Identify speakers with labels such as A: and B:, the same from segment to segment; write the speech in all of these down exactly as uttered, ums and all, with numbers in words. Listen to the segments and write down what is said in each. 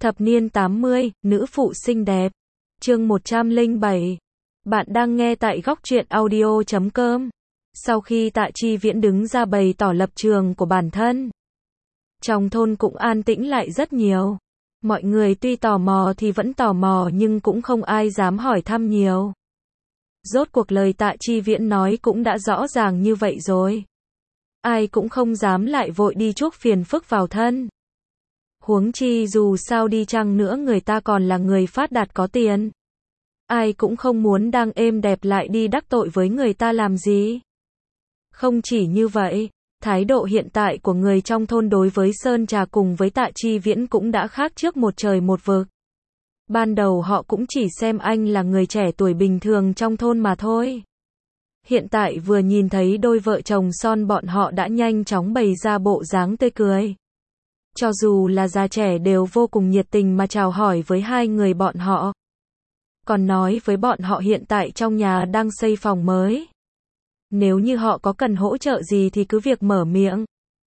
A: Thập niên tám mươi, nữ phụ xinh đẹp. Chương một trăm lẻ bảy. Bạn đang nghe tại góc truyện audio chấm com. Sau khi Tạ Chi Viễn đứng ra bày tỏ lập trường của bản thân, trong thôn cũng an tĩnh lại rất nhiều. Mọi người tuy tò mò thì vẫn tò mò nhưng cũng không ai dám hỏi thăm nhiều. Rốt cuộc lời Tạ Chi Viễn nói cũng đã rõ ràng như vậy rồi. Ai cũng không dám lại vội đi chuốc phiền phức vào thân. Huống chi dù sao đi chăng nữa người ta còn là người phát đạt có tiền. Ai cũng không muốn đang êm đẹp lại đi đắc tội với người ta làm gì. Không chỉ như vậy, thái độ hiện tại của người trong thôn đối với Sơn Trà cùng với Tạ Chi Viễn cũng đã khác trước một trời một vực. Ban đầu họ cũng chỉ xem anh là người trẻ tuổi bình thường trong thôn mà thôi. Hiện tại vừa nhìn thấy đôi vợ chồng son bọn họ đã nhanh chóng bày ra bộ dáng tươi cười. Cho dù là già trẻ đều vô cùng nhiệt tình mà chào hỏi với hai người bọn họ. Còn nói với bọn họ hiện tại trong nhà đang xây phòng mới. Nếu như họ có cần hỗ trợ gì thì cứ việc mở miệng.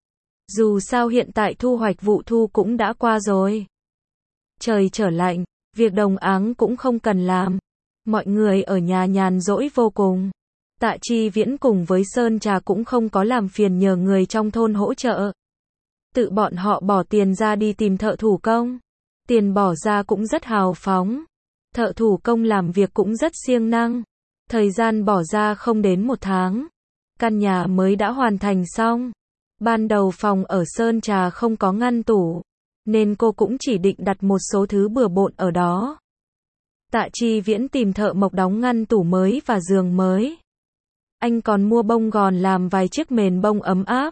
A: Dù sao hiện tại thu hoạch vụ thu cũng đã qua rồi. Trời trở lạnh, việc đồng áng cũng không cần làm. Mọi người ở nhà nhàn rỗi vô cùng. Tạ Chi Viễn cùng với Sơn Trà cũng không có làm phiền nhờ người trong thôn hỗ trợ. Tự bọn họ bỏ tiền ra đi tìm thợ thủ công. Tiền bỏ ra cũng rất hào phóng. Thợ thủ công làm việc cũng rất siêng năng. Thời gian bỏ ra không đến một tháng. Căn nhà mới đã hoàn thành xong. Ban đầu phòng ở Sơn Trà không có ngăn tủ. Nên cô cũng chỉ định đặt một số thứ bừa bộn ở đó. Tạ Chi Viễn tìm thợ mộc đóng ngăn tủ mới và giường mới. Anh còn mua bông gòn làm vài chiếc mền bông ấm áp.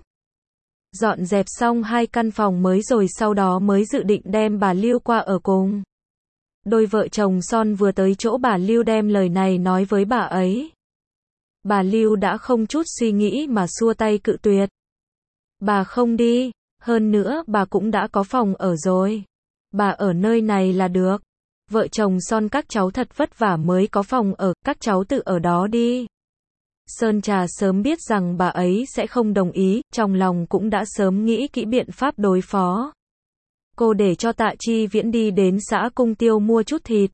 A: Dọn dẹp xong hai căn phòng mới rồi sau đó mới dự định đem bà Lưu qua ở cùng. Đôi vợ chồng son vừa tới chỗ bà Lưu đem lời này nói với bà ấy. Bà Lưu đã không chút suy nghĩ mà xua tay cự tuyệt. Bà không đi, hơn nữa bà cũng đã có phòng ở rồi. Bà ở nơi này là được. Vợ chồng son các cháu thật vất vả mới có phòng ở, các cháu tự ở đó đi. Sơn Trà sớm biết rằng bà ấy sẽ không đồng ý, trong lòng cũng đã sớm nghĩ kỹ biện pháp đối phó. Cô để cho Tạ Chi Viễn đi đến xã Cung Tiêu mua chút thịt.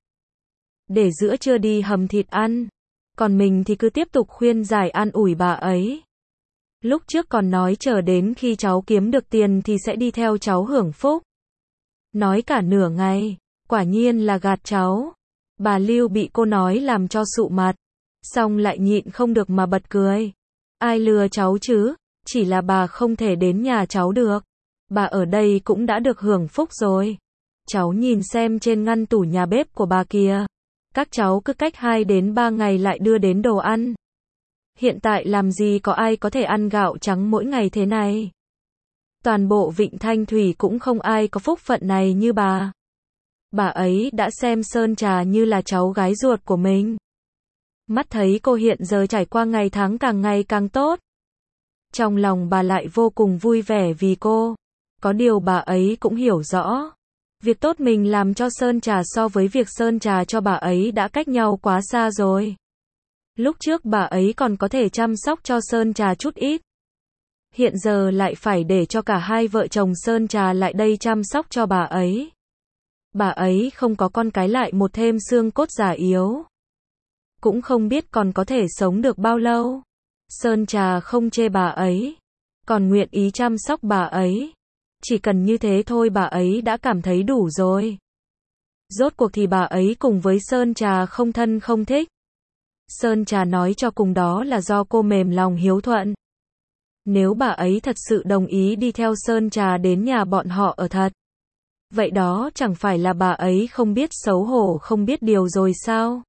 A: Để giữa trưa đi hầm thịt ăn. Còn mình thì cứ tiếp tục khuyên giải an ủi bà ấy. Lúc trước còn nói chờ đến khi cháu kiếm được tiền thì sẽ đi theo cháu hưởng phúc. Nói cả nửa ngày, quả nhiên là gạt cháu. Bà Lưu bị cô nói làm cho sụ mặt. Xong lại nhịn không được mà bật cười. Ai lừa cháu chứ, chỉ là bà không thể đến nhà cháu được. Bà ở đây cũng đã được hưởng phúc rồi. Cháu nhìn xem trên ngăn tủ nhà bếp của bà kìa. Các cháu cứ cách hai đến ba ngày lại đưa đến đồ ăn. Hiện tại làm gì có ai có thể ăn gạo trắng mỗi ngày thế này. Toàn bộ Vịnh Thanh Thủy cũng không ai có phúc phận này như bà. Bà ấy đã xem Sơn Trà như là cháu gái ruột của mình. Mắt thấy cô hiện giờ trải qua ngày tháng càng ngày càng tốt. Trong lòng bà lại vô cùng vui vẻ vì cô. Có điều bà ấy cũng hiểu rõ. Việc tốt mình làm cho Sơn Trà so với việc Sơn Trà cho bà ấy đã cách nhau quá xa rồi. Lúc trước bà ấy còn có thể chăm sóc cho Sơn Trà chút ít. Hiện giờ lại phải để cho cả hai vợ chồng Sơn Trà lại đây chăm sóc cho bà ấy. Bà ấy không có con cái lại một thêm xương cốt già yếu. Cũng không biết còn có thể sống được bao lâu. Sơn Trà không chê bà ấy. Còn nguyện ý chăm sóc bà ấy. Chỉ cần như thế thôi bà ấy đã cảm thấy đủ rồi. Rốt cuộc thì bà ấy cùng với Sơn Trà không thân không thích. Sơn Trà nói cho cùng đó là do cô mềm lòng hiếu thuận. Nếu bà ấy thật sự đồng ý đi theo Sơn Trà đến nhà bọn họ ở thật. Vậy đó chẳng phải là bà ấy không biết xấu hổ không biết điều rồi sao?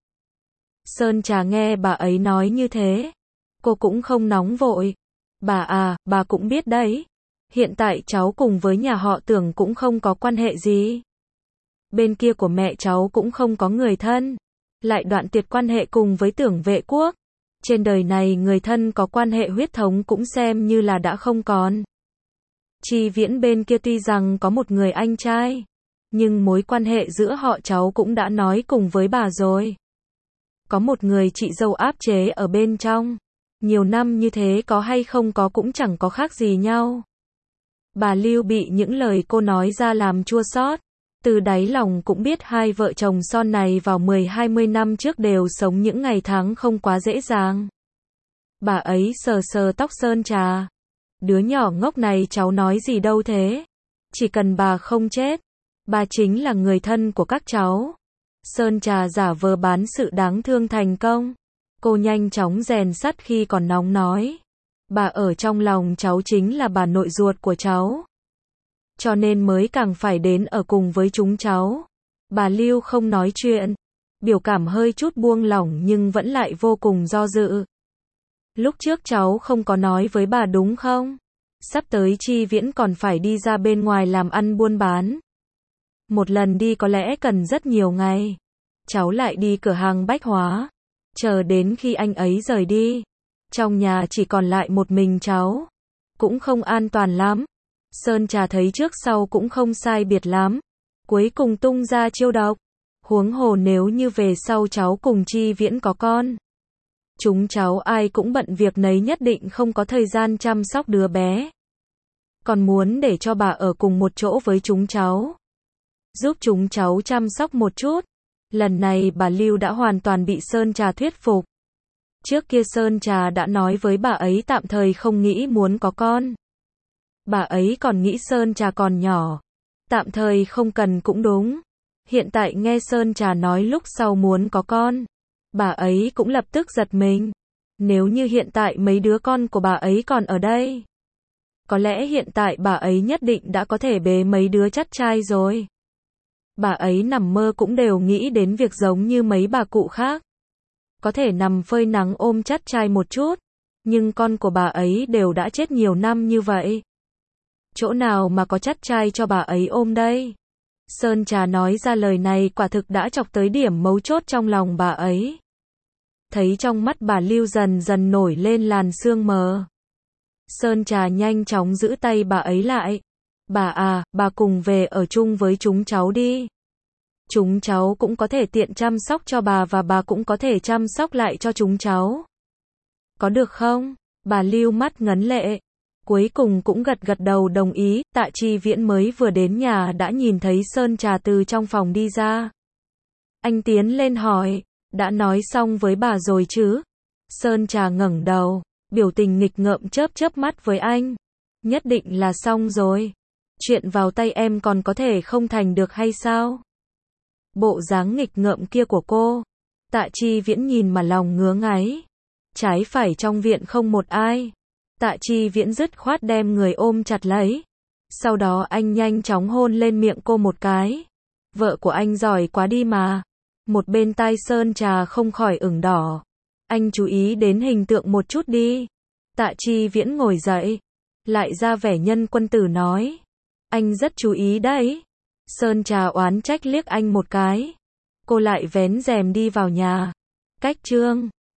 A: Sơn Trà nghe bà ấy nói như thế. Cô cũng không nóng vội. Bà à, bà cũng biết đấy. Hiện tại cháu cùng với nhà họ Tưởng cũng không có quan hệ gì. Bên kia của mẹ cháu cũng không có người thân. Lại đoạn tuyệt quan hệ cùng với Tưởng Vệ Quốc. Trên đời này người thân có quan hệ huyết thống cũng xem như là đã không còn. Chi Viễn bên kia tuy rằng có một người anh trai. Nhưng mối quan hệ giữa họ cháu cũng đã nói cùng với bà rồi. Có một người chị dâu áp chế ở bên trong. Nhiều năm như thế có hay không có cũng chẳng có khác gì nhau. Bà Lưu bị những lời cô nói ra làm chua xót. Từ đáy lòng cũng biết hai vợ chồng son này vào mười hai mươi năm trước đều sống những ngày tháng không quá dễ dàng. Bà ấy sờ sờ tóc Sơn Trà. Đứa nhỏ ngốc này cháu nói gì đâu thế? Chỉ cần bà không chết, bà chính là người thân của các cháu. Sơn Trà giả vờ bán sự đáng thương thành công. Cô nhanh chóng rèn sắt khi còn nóng nói. Bà ở trong lòng cháu chính là bà nội ruột của cháu. Cho nên mới càng phải đến ở cùng với chúng cháu. Bà Lưu không nói chuyện. Biểu cảm hơi chút buông lỏng nhưng vẫn lại vô cùng do dự. Lúc trước cháu không có nói với bà đúng không? Sắp tới Chi Viễn còn phải đi ra bên ngoài làm ăn buôn bán. Một lần đi có lẽ cần rất nhiều ngày. Cháu lại đi cửa hàng bách hóa. Chờ đến khi anh ấy rời đi. Trong nhà chỉ còn lại một mình cháu. Cũng không an toàn lắm. Sơn Trà thấy trước sau cũng không sai biệt lắm. Cuối cùng tung ra chiêu độc. Huống hồ nếu như về sau cháu cùng Chi Viễn có con. Chúng cháu ai cũng bận việc nấy nhất định không có thời gian chăm sóc đứa bé. Còn muốn để cho bà ở cùng một chỗ với chúng cháu. Giúp chúng cháu chăm sóc một chút. Lần này bà Lưu đã hoàn toàn bị Sơn Trà thuyết phục. Trước kia Sơn Trà đã nói với bà ấy tạm thời không nghĩ muốn có con. Bà ấy còn nghĩ Sơn Trà còn nhỏ. Tạm thời không cần cũng đúng. Hiện tại nghe Sơn Trà nói lúc sau muốn có con. Bà ấy cũng lập tức giật mình. Nếu như hiện tại mấy đứa con của bà ấy còn ở đây. Có lẽ hiện tại bà ấy nhất định đã có thể bế mấy đứa chắt trai rồi. Bà ấy nằm mơ cũng đều nghĩ đến việc giống như mấy bà cụ khác. Có thể nằm phơi nắng ôm chắt trai một chút. Nhưng con của bà ấy đều đã chết nhiều năm như vậy. Chỗ nào mà có chắt trai cho bà ấy ôm đây? Sơn Trà nói ra lời này quả thực đã chọc tới điểm mấu chốt trong lòng bà ấy. Thấy trong mắt bà Lưu dần dần nổi lên làn sương mờ. Sơn Trà nhanh chóng giữ tay bà ấy lại. Bà à, bà cùng về ở chung với chúng cháu đi. Chúng cháu cũng có thể tiện chăm sóc cho bà và bà cũng có thể chăm sóc lại cho chúng cháu. Có được không? Bà Lưu mắt ngấn lệ. Cuối cùng cũng gật gật đầu đồng ý. Tạ Chi Viễn mới vừa đến nhà đã nhìn thấy Sơn Trà từ trong phòng đi ra. Anh tiến lên hỏi, đã nói xong với bà rồi chứ? Sơn Trà ngẩng đầu, biểu tình nghịch ngợm chớp chớp mắt với anh. Nhất định là xong rồi. Chuyện vào tay em còn có thể không thành được hay sao? Bộ dáng nghịch ngợm kia của cô. Tạ Chi Viễn nhìn mà lòng ngứa ngáy. Trái phải trong viện không một ai. Tạ Chi Viễn dứt khoát đem người ôm chặt lấy. Sau đó anh nhanh chóng hôn lên miệng cô một cái. Vợ của anh giỏi quá đi mà. Một bên tai Sơn Trà không khỏi ửng đỏ. Anh chú ý đến hình tượng một chút đi. Tạ Chi Viễn ngồi dậy. Lại ra vẻ nhân quân tử nói. Anh rất chú ý đấy. Sơn Trà oán trách liếc anh một cái. Cô lại vén rèm đi vào nhà. Cách chương